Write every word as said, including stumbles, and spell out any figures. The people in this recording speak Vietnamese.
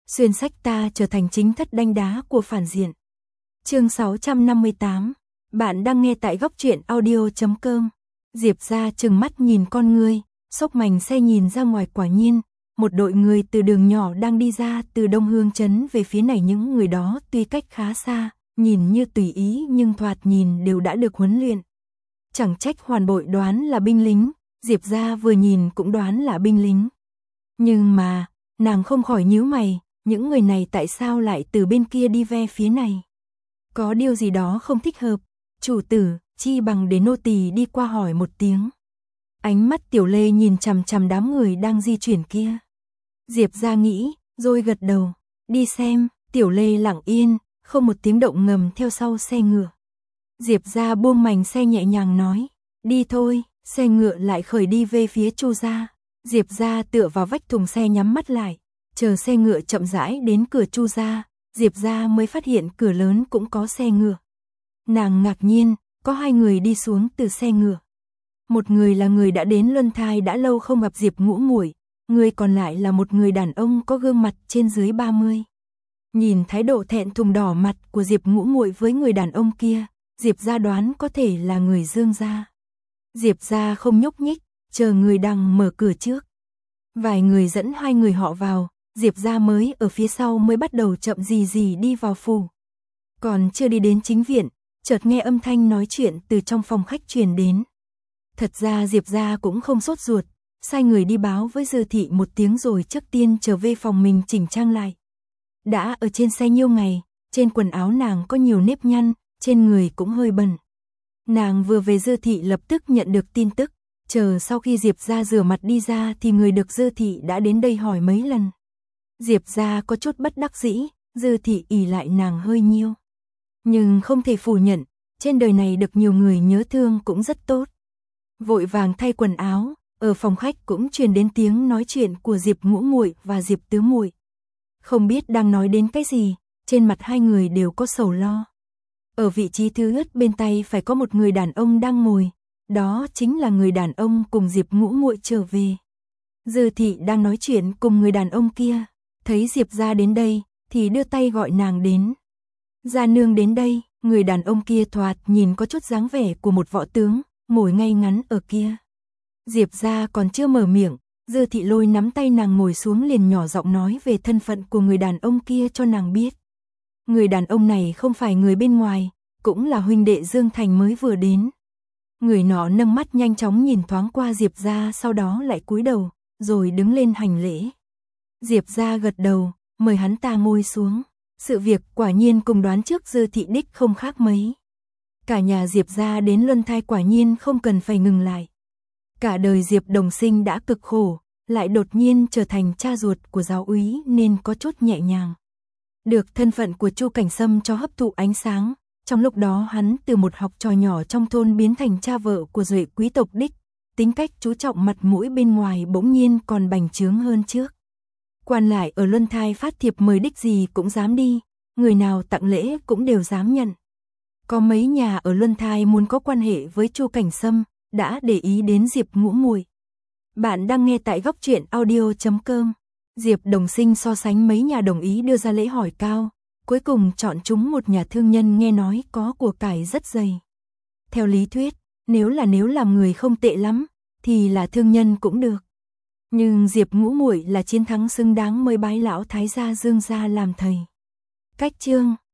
xuyên sách ta trở thành chính thất đanh đá của phản diện. Chương sáu trăm năm mươi tám. Bạn đang nghe tại góc truyện audio chấm com. Diệp ra trừng mắt nhìn con ngươi, xốc mành xe nhìn ra ngoài, quả nhiên, một đội người từ đường nhỏ đang đi ra từ Đông Hương trấn về phía này. Những người đó tuy cách khá xa, nhìn như tùy ý nhưng thoạt nhìn đều đã được huấn luyện. Chẳng trách Hoàn Bội đoán là binh lính, Diệp ra vừa nhìn cũng đoán là binh lính. Nhưng mà, nàng không khỏi nhíu mày, những người này tại sao lại từ bên kia đi ve phía này? Có điều gì đó không thích hợp, chủ tử, chi bằng để nô tỳ đi qua hỏi một tiếng. Ánh mắt Tiểu Lê nhìn chằm chằm đám người đang di chuyển kia. Diệp ra nghĩ, rồi gật đầu, đi xem. Tiểu Lê lặng yên, không một tiếng động ngầm theo sau xe ngựa. Diệp ra buông mành xe nhẹ nhàng nói, đi thôi. Xe ngựa lại khởi đi về phía Chu gia. Diệp ra tựa vào vách thùng xe nhắm mắt lại, chờ xe ngựa chậm rãi đến cửa Chu gia, Diệp ra mới phát hiện cửa lớn cũng có xe ngựa. Nàng ngạc nhiên, có hai người đi xuống từ xe ngựa. Một người là người đã đến Luân Thai đã lâu không gặp Diệp Ngũ Muội, người còn lại là một người đàn ông có gương mặt trên dưới ba mươi. Nhìn thái độ thẹn thùng đỏ mặt của Diệp Ngũ Muội với người đàn ông kia, Diệp ra đoán có thể là người Dương gia. Diệp ra không nhúc nhích, chờ người đằng mở cửa trước. Vài người dẫn hai người họ vào, Diệp ra mới ở phía sau mới bắt đầu chậm gì gì đi vào phủ. Còn chưa đi đến chính viện, chợt nghe âm thanh nói chuyện từ trong phòng khách truyền đến. Thật ra Diệp ra cũng không sốt ruột, sai người đi báo với Dư thị một tiếng rồi trước tiên trở về phòng mình chỉnh trang lại. Đã ở trên xe nhiêu ngày, trên quần áo nàng có nhiều nếp nhăn, trên người cũng hơi bẩn. Nàng vừa về Dư thị lập tức nhận được tin tức, chờ sau khi Diệp ra rửa mặt đi ra thì người được Dư thị đã đến đây hỏi mấy lần. Diệp ra có chút bất đắc dĩ, Dư thị ỷ lại nàng hơi nhiêu. Nhưng không thể phủ nhận, trên đời này được nhiều người nhớ thương cũng rất tốt. Vội vàng thay quần áo, ở phòng khách cũng truyền đến tiếng nói chuyện của Diệp Ngũ Muội và Diệp Tứ Muội. Không biết đang nói đến cái gì, trên mặt hai người đều có sầu lo. Ở vị trí thứ nhất bên tay phải có một người đàn ông đang ngồi, đó chính là người đàn ông cùng Diệp Ngũ Muội trở về. Dư thị đang nói chuyện cùng người đàn ông kia, thấy Diệp ra đến đây, thì đưa tay gọi nàng đến. Gia nương đến đây, người đàn ông kia thoạt nhìn có chút dáng vẻ của một võ tướng, ngồi ngay ngắn ở kia. Diệp ra còn chưa mở miệng, Dư thị lôi nắm tay nàng ngồi xuống liền nhỏ giọng nói về thân phận của người đàn ông kia cho nàng biết. Người đàn ông này không phải người bên ngoài, cũng là huynh đệ Dương Thành mới vừa đến. Người nọ nâng mắt nhanh chóng nhìn thoáng qua Diệp ra, sau đó lại cúi đầu, rồi đứng lên hành lễ. Diệp ra gật đầu, mời hắn ta ngồi xuống. Sự việc quả nhiên cùng đoán trước Dư thị đích không khác mấy. Cả nhà Diệp ra đến Luân Thai quả nhiên không cần phải ngừng lại. Cả đời Diệp Đồng Sinh đã cực khổ, lại đột nhiên trở thành cha ruột của giáo úy nên có chút nhẹ nhàng. Được thân phận của Chu Cảnh Sâm cho hấp thụ ánh sáng, trong lúc đó hắn từ một học trò nhỏ trong thôn biến thành cha vợ của duệ quý tộc đích, tính cách chú trọng mặt mũi bên ngoài bỗng nhiên còn bành trướng hơn trước. Quan lại ở Luân Thai phát thiệp mời đích gì cũng dám đi, người nào tặng lễ cũng đều dám nhận. Có mấy nhà ở Luân Thai muốn có quan hệ với Chu Cảnh Sâm, đã để ý đến Diệp Ngũ Muội. Bạn đang nghe tại góc truyện audio chấm com. Diệp Đồng Sinh so sánh mấy nhà đồng ý đưa ra lễ hỏi cao, cuối cùng chọn chúng một nhà thương nhân nghe nói có của cải rất dày. Theo lý thuyết, nếu là nếu làm người không tệ lắm, thì là thương nhân cũng được. Nhưng Diệp Ngũ Muội là chiến thắng xứng đáng mới bái lão thái gia Dương gia làm thầy. Cách chương